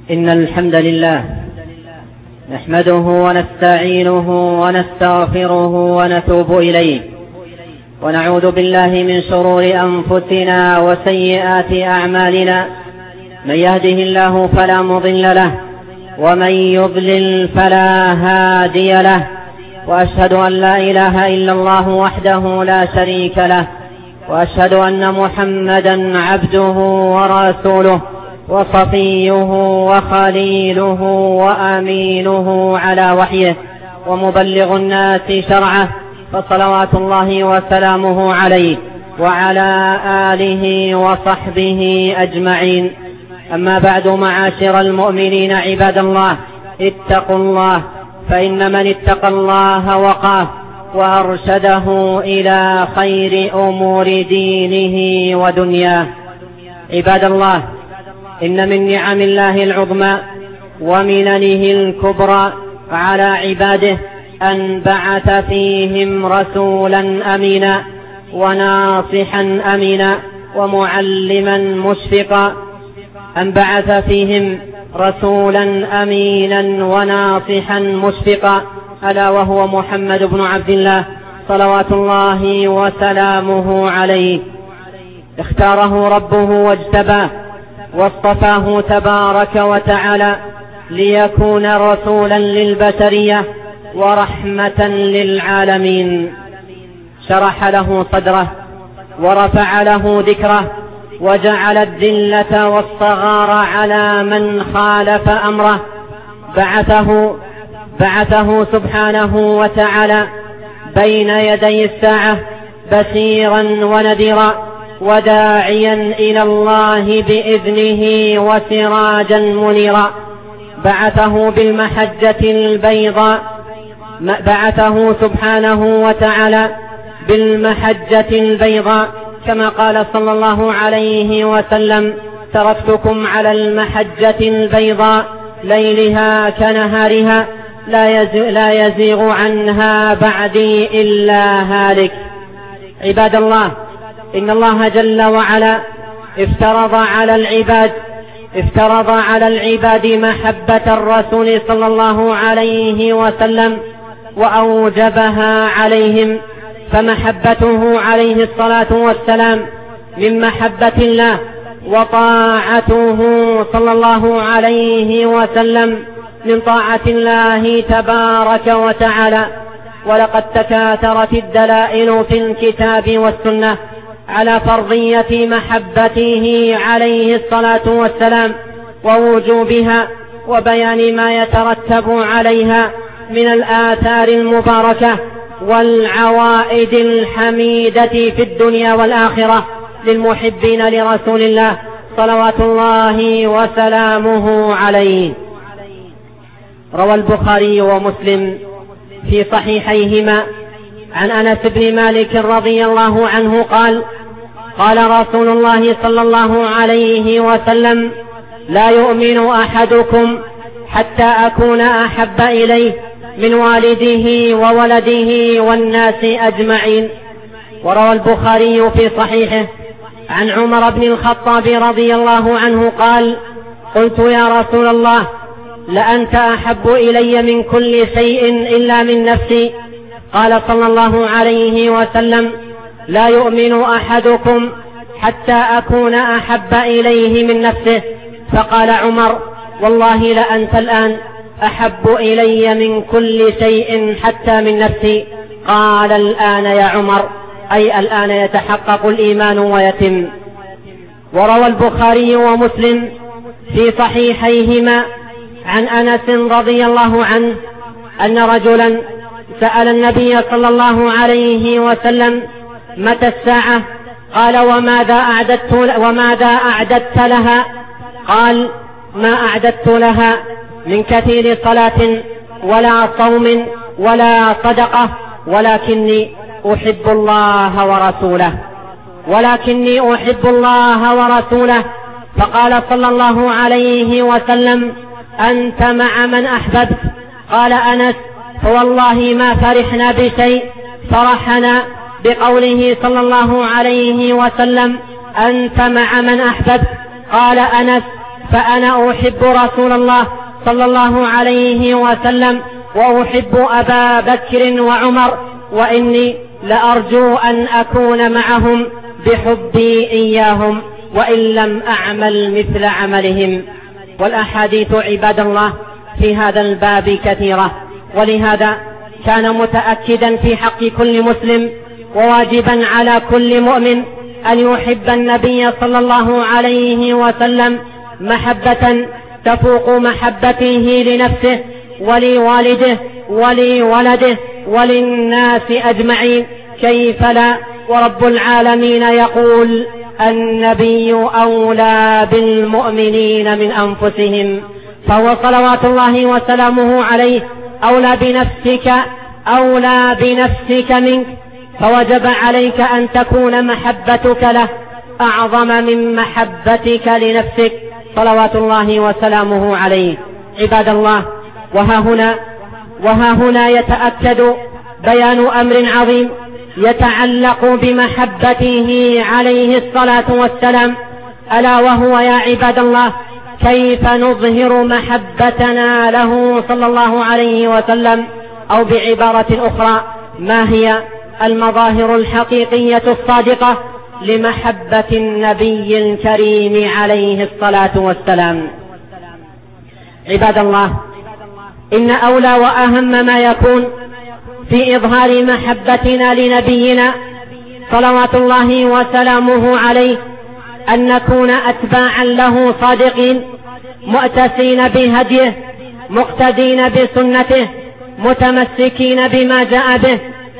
إن الحمد لله نحمده ونستعينه ونستغفره ونتوب إليه، ونعوذ بالله من شرور أنفسنا وسيئات أعمالنا. من يهده الله فلا مضل له، ومن يضلل فلا هادي له. وأشهد أن لا إله إلا الله وحده لا شريك له، وأشهد أن محمدا عبده ورسوله وصفيه وخليله وأمينه على وحيه، ومبلغ الناس شرعه، فصلوات الله وسلامه عليه وعلى آله وصحبه أجمعين. أما بعد، معاشر المؤمنين عباد الله، اتقوا الله، فإن من اتقى الله وقاه وأرشده إلى خير أمور دينه ودنياه. عباد الله، إن من نعم الله العظمى ومننه الكبرى على عباده أن بعث فيهم رسولا أمينا وناصحا أمينا ومعلما مشفقا. أن بعث فيهم رسولا أمينا وناصحا مشفقا، ألا وهو محمد بن عبد الله صلوات الله وسلامه عليه. اختاره ربه واجتباه واصطفاه تبارك وتعالى ليكون رسولا للبشرية ورحمة للعالمين. شرح له صدره ورفع له ذكره، وجعل الذلة والصغار على من خالف أمره. بعثه سبحانه وتعالى بين يدي الساعة بشيرا ونذيرا، وداعيا إلى الله بإذنه وسراجا منيرا. بعثه بالمحجة البيضاء، بعثه سبحانه وتعالى بالمحجة البيضاء، كما قال صلى الله عليه وسلم: تركتكم على المحجة البيضاء ليلها كنهارها لا يزيغ عنها بعدي إلا هالك. عباد الله، إن الله جل وعلا افترض على العباد محبة الرسول صلى الله عليه وسلم وأوجبها عليهم، فمحبته عليه الصلاة والسلام من محبة الله، وطاعته صلى الله عليه وسلم من طاعة الله تبارك وتعالى. ولقد تكاثرت الدلائل في الكتاب والسنة على فرضية محبته عليه الصلاة والسلام ووجوبها، وبيان ما يترتب عليها من الآثار المباركة والعوائد الحميدة في الدنيا والآخرة للمحبين لرسول الله صلوات الله وسلامه عليه. روى البخاري ومسلم في صحيحيهما عن أنس بن مالك رضي الله عنه قال: قال رسول الله صلى الله عليه وسلم: لا يؤمن أحدكم حتى أكون أحب إليه من والده وولده والناس أجمعين. وروى البخاري في صحيحه عن عمر بن الخطاب رضي الله عنه قال: قلت يا رسول الله، لأنت أحب إلي من كل شيء إلا من نفسي. قال صلى الله عليه وسلم: لا يؤمن أحدكم حتى أكون أحب إليه من نفسه. فقال عمر: والله لأنت الآن أحب إلي من كل شيء حتى من نفسي. قال: الآن يا عمر، أي الآن يتحقق الإيمان ويتم. وروى البخاري ومسلم في صحيحيهما عن أنس رضي الله عنه أن رجلا سأل النبي صلى الله عليه وسلم: متى الساعة؟ قال: وماذا أعددت لها؟ قال: ما أعددت لها من كثير صلاة ولا صوم ولا صدقة، ولكني أحب الله ورسوله. فقال صلى الله عليه وسلم: أنت مع من أحببت. قال أنس: فوالله ما فرحنا بشيء فرحنا بقوله صلى الله عليه وسلم: أنت مع من أحببت. قال أنس: فأنا أحب رسول الله صلى الله عليه وسلم وأحب أبا بكر وعمر، وإني لأرجو أن أكون معهم بحبي إياهم وإن لم أعمل مثل عملهم. والأحاديث عباد الله في هذا الباب كثيرة، ولهذا كان متأكدا في حق كل مسلم وواجبا على كل مؤمن أن يحب النبي صلى الله عليه وسلم محبة تفوق محبته لنفسه ولوالده ولولده وللناس أجمعين، كيف لا، ورب العالمين يقول: النبي أولى بالمؤمنين من أنفسهم، فهو صلوات الله وسلامه عليه أولى بنفسك منك، فوجب عليك أن تكون محبتك له أعظم من محبتك لنفسك صلوات الله وسلامه عليه. عباد الله، وها هنا يتأكد بيان أمر عظيم يتعلق بمحبته عليه الصلاة والسلام، ألا وهو يا عباد الله كيف نظهر محبتنا له صلى الله عليه وسلم، أو بعبارة أخرى ما هي المظاهر الحقيقية الصادقة لمحبة النبي الكريم عليه الصلاة والسلام. عباد الله، إن أولى وأهم ما يكون في إظهار محبتنا لنبينا صلوات الله وسلامه عليه أن نكون أتباعا له صادقين، مؤتسين بهديه، مقتدين بسنته، متمسكين بما جاء به،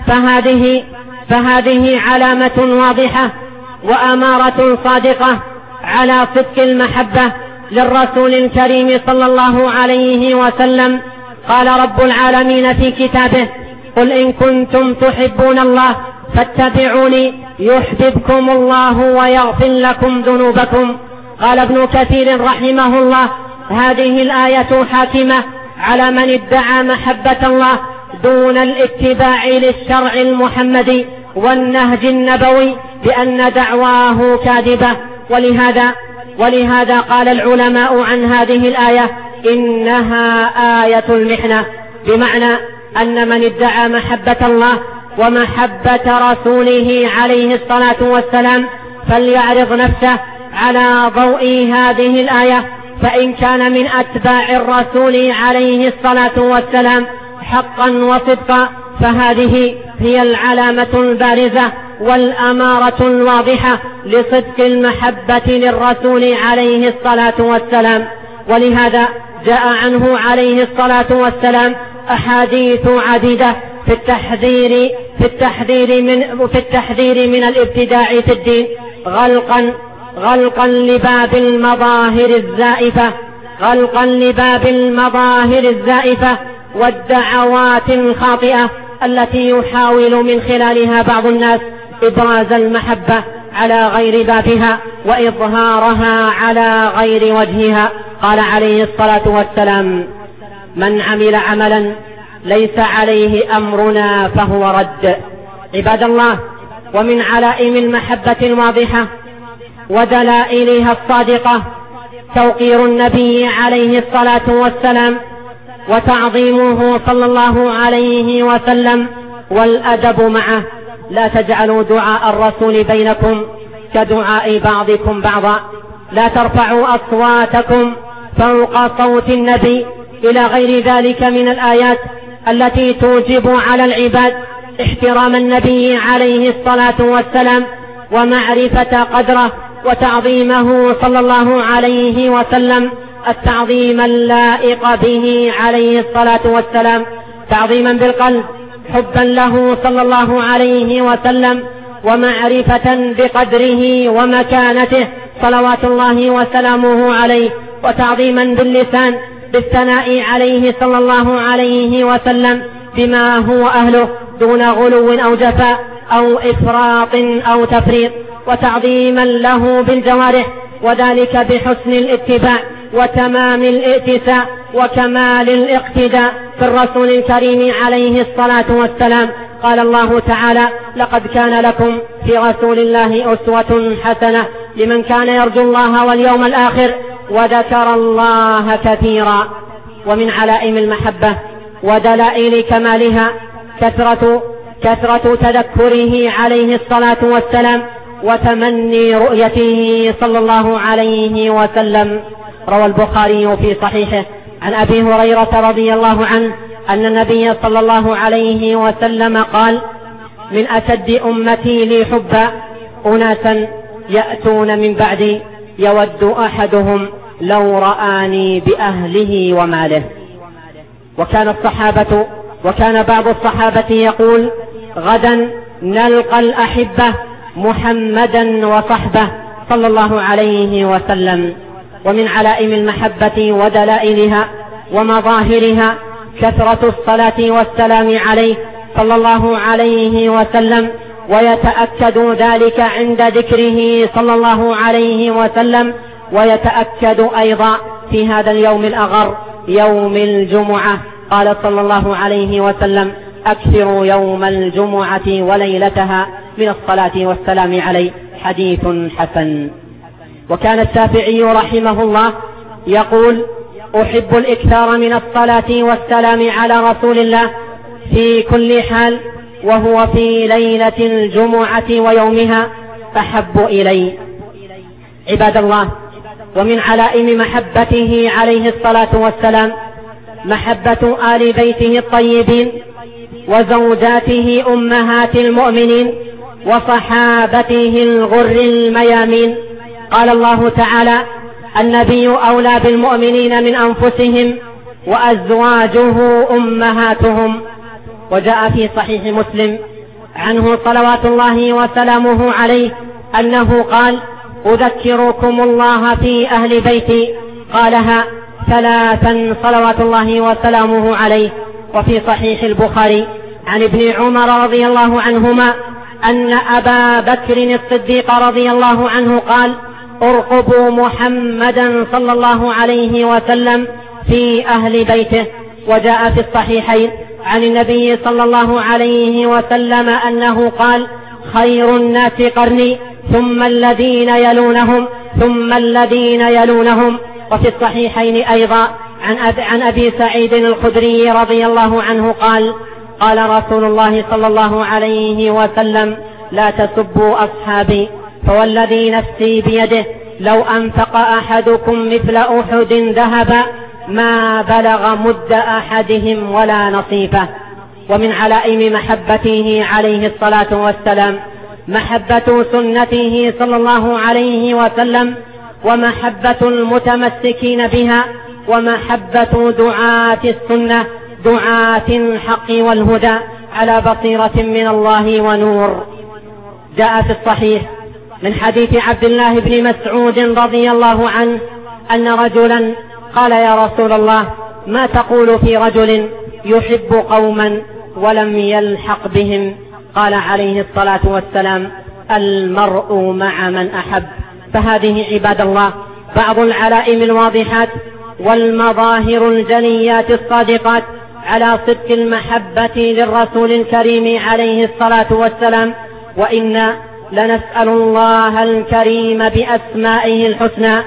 فهذه علامة واضحة وأمارة صادقة على صدق المحبة للرسول الكريم صلى الله عليه وسلم. قال رب العالمين في كتابه: قل إن كنتم تحبون الله فاتبعوني يحببكم الله ويغفر لكم ذنوبكم. قال ابن كثير رحمه الله: هذه الآية حاكمة على من ادعى محبة الله دون الاتباع للشرع المحمدي والنهج النبوي بأن دعواه كاذبة. ولهذا قال العلماء عن هذه الآية إنها آية المحنة، بمعنى أن من ادعى محبة الله ومحبة رسوله عليه الصلاة والسلام فليعرض نفسه على ضوء هذه الآية، فإن كان من أتباع الرسول عليه الصلاة والسلام حقا وصدقا فهذه هي العلامة البارزة والأمارة الواضحة لصدق المحبة للرسول عليه الصلاة والسلام. ولهذا جاء عنه عليه الصلاة والسلام أحاديث عديدة في التحذير من الابتداع في الدين، غلقا لباب المظاهر الزائفة والدعوات الخاطئة التي يحاول من خلالها بعض الناس إبراز المحبة على غير بابها وإظهارها على غير وجهها. قال عليه الصلاة والسلام: من عمل عملا ليس عليه أمرنا فهو رد. عباد الله، ومن علائم المحبة الواضحة ودلائلها الصادقة توقير النبي عليه الصلاة والسلام وتعظيمه صلى الله عليه وسلم والأدب معه. لا تجعلوا دعاء الرسول بينكم كدعاء بعضكم بعضا، لا ترفعوا أصواتكم فوق صوت النبي، إلى غير ذلك من الآيات التي توجب على العباد احترام النبي عليه الصلاة والسلام ومعرفة قدره وتعظيمه صلى الله عليه وسلم التعظيم اللائق به عليه الصلاة والسلام، تعظيما بالقلب حبا له صلى الله عليه وسلم ومعرفة بقدره ومكانته صلوات الله وسلامه عليه، وتعظيما باللسان بالثناء عليه صلى الله عليه وسلم بما هو أهله دون غلو أو جفاء أو إفراط أو تفريط، وتعظيما له بالجوارح، وذلك بحسن الاتباع وتمام الائتساء وكمال الاقتداء في الرسول الكريم عليه الصلاة والسلام. قال الله تعالى: لقد كان لكم في رسول الله أسوة حسنة لمن كان يرجو الله واليوم الآخر وذكر الله كثيرا. ومن علائم المحبة ودلائل كمالها كثرة تذكره عليه الصلاة والسلام وتمني رؤيته صلى الله عليه وسلم. روى البخاري في صحيحه عن أبي هريرة رضي الله عنه أن النبي صلى الله عليه وسلم قال: من أشد أمتي لي حبا أناسا يأتون من بعدي يود أحدهم لو رآني بأهله وماله. وكان بعض الصحابة يقول: غدا نلقى الأحبة محمدا وصحبه صلى الله عليه وسلم. ومن علائم المحبة ودلائلها ومظاهرها كثرة الصلاة والسلام عليه صلى الله عليه وسلم، ويتأكد ذلك عند ذكره صلى الله عليه وسلم، ويتأكد أيضا في هذا اليوم الأغر يوم الجمعة. قال صلى الله عليه وسلم: أكثروا يوم الجمعة وليلتها من الصلاة والسلام عليه. حديث حسن. وكان الشافعي رحمه الله يقول: أحب الإكثار من الصلاة والسلام على رسول الله في كل حال، وهو في ليلة الجمعة ويومها أحب إلي. عباد الله، ومن علائم محبته عليه الصلاة والسلام محبة آل بيته الطيبين وزوجاته أمهات المؤمنين وصحابته الغر الميامين. قال الله تعالى: النبي أولى بالمؤمنين من أنفسهم وأزواجه أمهاتهم. وجاء في صحيح مسلم عنه صلوات الله وسلامه عليه أنه قال: أذكركم الله في أهل بيتي، قالها 3 صلوات الله وسلامه عليه. وفي صحيح البخاري عن ابن عمر رضي الله عنهما أن أبا بكر الصديق رضي الله عنه قال: ارقبوا محمدا صلى الله عليه وسلم في أهل بيته. وجاء في الصحيحين عن النبي صلى الله عليه وسلم أنه قال: خير الناس قرني ثم الذين يلونهم ثم الذين يلونهم. وفي الصحيحين أيضا عن أبي سعيد الخدري رضي الله عنه قال: قال رسول الله صلى الله عليه وسلم: لا تسبوا أصحابي، فوالذي نفسي بيده لو أنفق أحدكم مثل أحد ذهبا ما بلغ مد أحدهم ولا نصيفه. ومن علائم محبته عليه الصلاة والسلام محبة سنته صلى الله عليه وسلم، ومحبة المتمسكين بها، ومحبة دعاة السنة دعاة الحق والهدى على بصيرة من الله ونور. جاء في الصحيح من حديث عبد الله بن مسعود رضي الله عنه أن رجلا قال: يا رسول الله، ما تقول في رجل يحب قوما ولم يلحق بهم؟ قال عليه الصلاة والسلام: المرء مع من أحب. فهذه عباد الله بعض العلائم الواضحات والمظاهر الجليات الصادقات على صدق المحبة للرسول الكريم عليه الصلاة والسلام. وإنا لنسأل الله الكريم بأسمائه الحسنى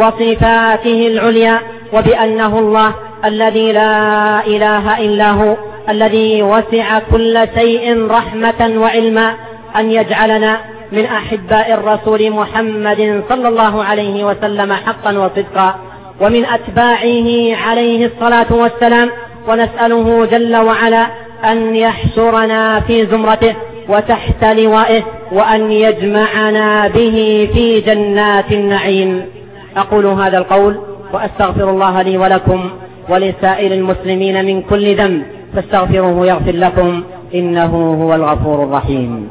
وصفاته العليا وبأنه الله الذي لا إله إلا هو الذي وسع كل شيء رحمة وعلما أن يجعلنا من أحباء الرسول محمد صلى الله عليه وسلم حقا وصدقا ومن أتباعه عليه الصلاة والسلام. ونسأله جل وعلا أن يحشرنا في زمرته وتحت لوائه وأن يجمعنا به في جنات النعيم. أقول هذا القول وأستغفر الله لي ولكم ولسائر المسلمين من كل ذنب فاستغفروه يغفر لكم إنه هو الغفور الرحيم.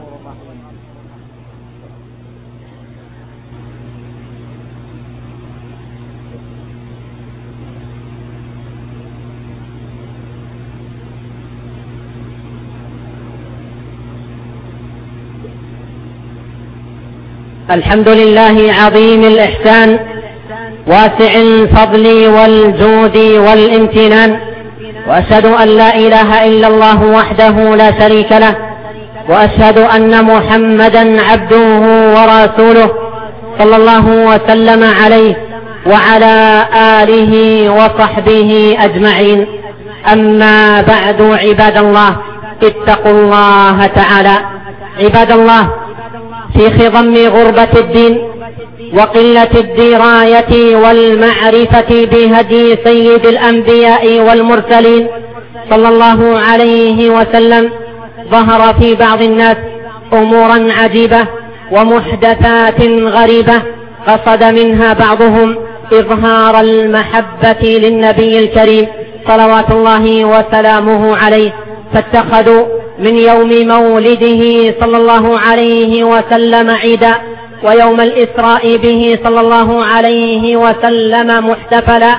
الحمد لله عظيم الإحسان واسع الفضل والجود والامتنان، وأشهد أن لا إله إلا الله وحده لا شريك له، وأشهد أن محمدا عبده ورسوله صلى الله وسلم عليه وعلى آله وصحبه أجمعين. أما بعد، عباد الله، اتقوا الله تعالى. عباد الله، في خضم غربة الدين وقلة الدراية والمعرفة بهدي سيد الأنبياء والمرسلين صلى الله عليه وسلم، ظهر في بعض الناس أمورا عجيبة ومحدثات غريبة، قصد منها بعضهم إظهار المحبة للنبي الكريم صلوات الله وسلامه عليه، فاتخذوا من يوم مولده صلى الله عليه وسلم عيدا، ويوم الإسراء به صلى الله عليه وسلم محتفلا،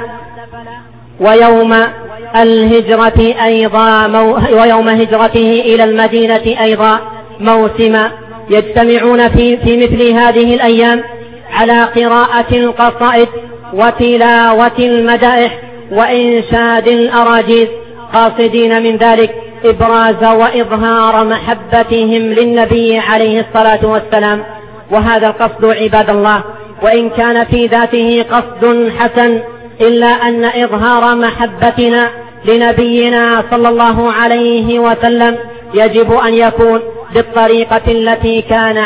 ويوم الهجرة أيضا ويوم هجرته إلى المدينة أيضا موسما. يجتمعون في مثل هذه الأيام على قراءة القصائد وتلاوة المدائح وإنشاد الأراجيز، قاصدين من ذلك إبراز وإظهار محبتهم للنبي عليه الصلاة والسلام. وهذا القصد عباد الله، وإن كان في ذاته قصد حسن، إلا أن إظهار محبتنا لنبينا صلى الله عليه وسلم يجب أن يكون بالطريقة التي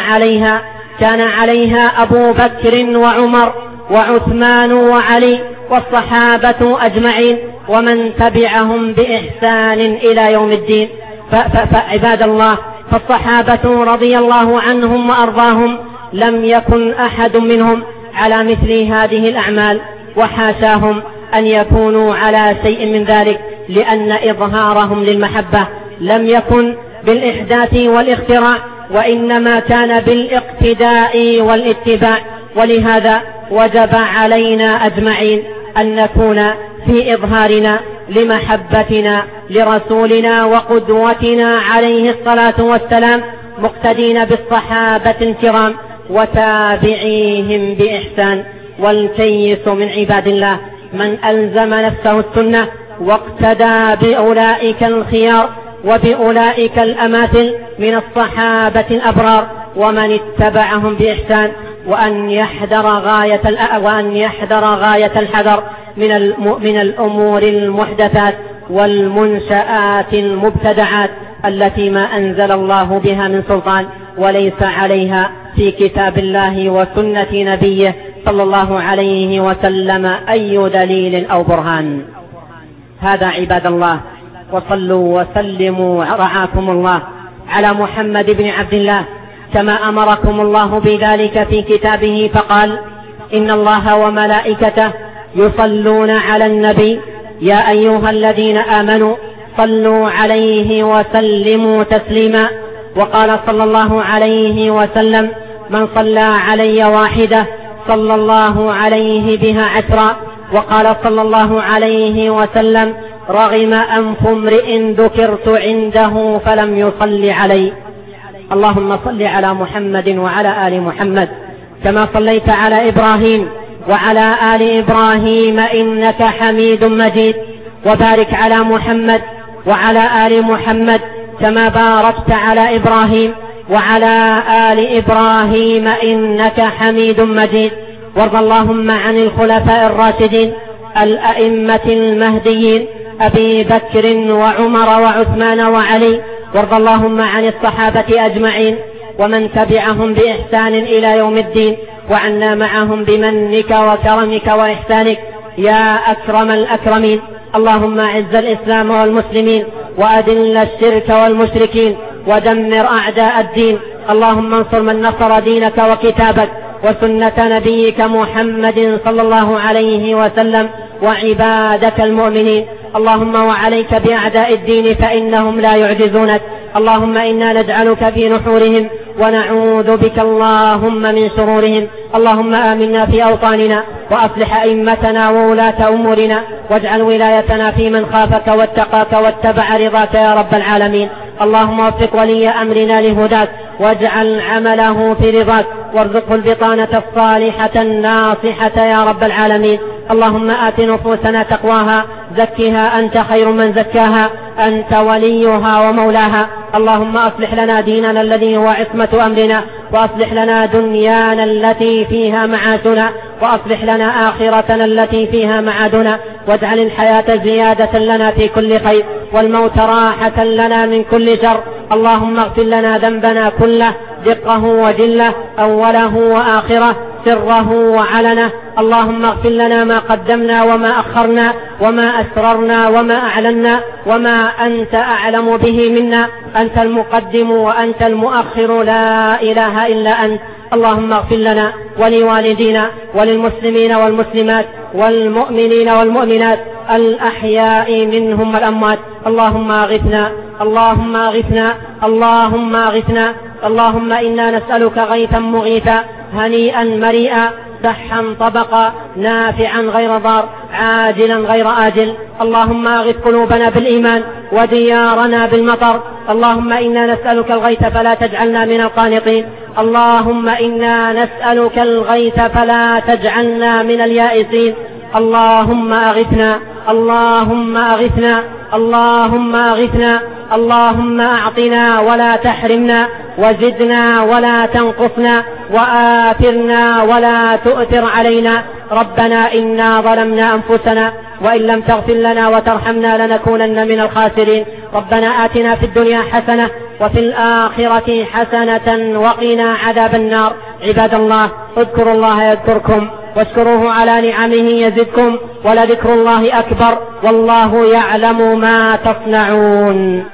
كان عليها أبو بكر وعمر وعثمان وعلي والصحابة أجمعين ومن تبعهم بإحسان إلى يوم الدين. فعباد الله، فالصحابة رضي الله عنهم وأرضاهم لم يكن أحد منهم على مثل هذه الأعمال، وحاشاهم أن يكونوا على شيء من ذلك، لأن إظهارهم للمحبة لم يكن بالإحداث والاختراع، وإنما كان بالاقتداء والاتباع. ولهذا وجب علينا أجمعين أن نكون في إظهارنا لمحبتنا لرسولنا وقدوتنا عليه الصلاة والسلام مقتدين بالصحابة الكرام وتابعيهم بإحسان. والكيس من عباد الله من ألزم نفسه السنة واقتدى بأولئك الخيار وبأولئك الأماثل من الصحابة الأبرار ومن اتبعهم بإحسان، وأن يحذر غاية الحذر من الأمور المحدثات والمنشآت المبتدعات التي ما أنزل الله بها من سلطان وليس عليها في كتاب الله وسنة نبيه صلى الله عليه وسلم أي دليل أو برهان. هذا عباد الله، وصلوا وسلموا رعاكم الله على محمد بن عبد الله كما أمركم الله بذلك في كتابه، فقال: إن الله وملائكته يصلون على النبي يا أيها الذين آمنوا صلوا عليه وسلموا تسليما. وقال صلى الله عليه وسلم: من صلى علي واحدة صلى الله عليه بها عشرا. وقال صلى الله عليه وسلم: رغم أنف امرئ ذكرت عنده فلم يصل علي. اللهم صل على محمد وعلى آل محمد كما صليت على إبراهيم وعلى آل إبراهيم إنك حميد مجيد، وبارك على محمد وعلى آل محمد كما باركت على إبراهيم وعلى آل إبراهيم إنك حميد مجيد. وارض اللهم عن الخلفاء الراشدين الأئمة المهديين أبي بكر وعمر وعثمان وعلي، وارض اللهم عن الصحابة أجمعين ومن تبعهم بإحسان إلى يوم الدين، وعنا معهم بمنك وكرمك وإحسانك يا أكرم الأكرمين. اللهم أعز الإسلام والمسلمين وأذل الشرك والمشركين ودمر أعداء الدين. اللهم انصر من نصر دينك وكتابك وسنة نبيك محمد صلى الله عليه وسلم وعبادك المؤمنين. اللهم وعليك بأعداء الدين فإنهم لا يعجزونك. اللهم إنا نجعلك في نحورهم ونعوذ بك اللهم من شرورهم. اللهم آمنا في أوطاننا وأصلح أئمتنا وولاة أمورنا، واجعل ولايتنا في من خافك واتقاك واتبع رضاك يا رب العالمين. اللهم وفق ولي أمرنا لهداك واجعل عمله في رضاك، وارزقه البطانة الصالحة الناصحة يا رب العالمين. اللهم آت نفوسنا تقواها، زكها أنت خير من زكاها، أنت وليها ومولاها. اللهم أصلح لنا ديننا الذي هو عصمة أمرنا، وأصلح لنا دنيانا التي فيها معاشنا، وأصلح لنا آخرتنا التي فيها معادنا، واجعل الحياة زيادة لنا في كل خير والموت راحة لنا من كل شر. اللهم اغفر لنا ذنبنا كله، دقه وجله، أوله وآخره، سره وعلنه. اللهم اغفر لنا ما قدمنا وما أخرنا وما أسررنا وما أعلنا وما أنت أعلم به منا. أنت المقدم وأنت المؤخر، لا إله إلا أنت. اللهم اغفر لنا ولوالدينا وللمسلمين والمسلمات والمؤمنين والمؤمنات الأحياء منهم والأموات. اللهم أغثنا، اللهم أغثنا، اللهم أغثنا. اللهم إنا نسألك غيثا مغيثا، هنيئا مريئا، سحا طبقا، نافعا غير ضار، عاجلا غير آجل. اللهم أغث قلوبنا بالإيمان وديارنا بالمطر. اللهم إنا نسألك الغيث فلا تجعلنا من القانطين. اللهم إنا نسألك الغيث فلا تجعلنا من اليائسين. اللهم أغثنا، اللهم أغثنا، اللهم أغثنا. اللهم أعطنا ولا تحرمنا، وزدنا ولا تنقصنا، وآثرنا ولا تؤثر علينا. ربنا إنا ظلمنا أنفسنا، وإن لم تغفر لنا وترحمنا لنكونن من الخاسرين. ربنا آتنا في الدنيا حسنة وفي الآخرة حسنة وقنا عذاب النار. عباد الله، اذكروا الله يذكركم، واشكروه على نعمه يزدكم، ولذكر الله أكبر، والله يعلم ما تصنعون.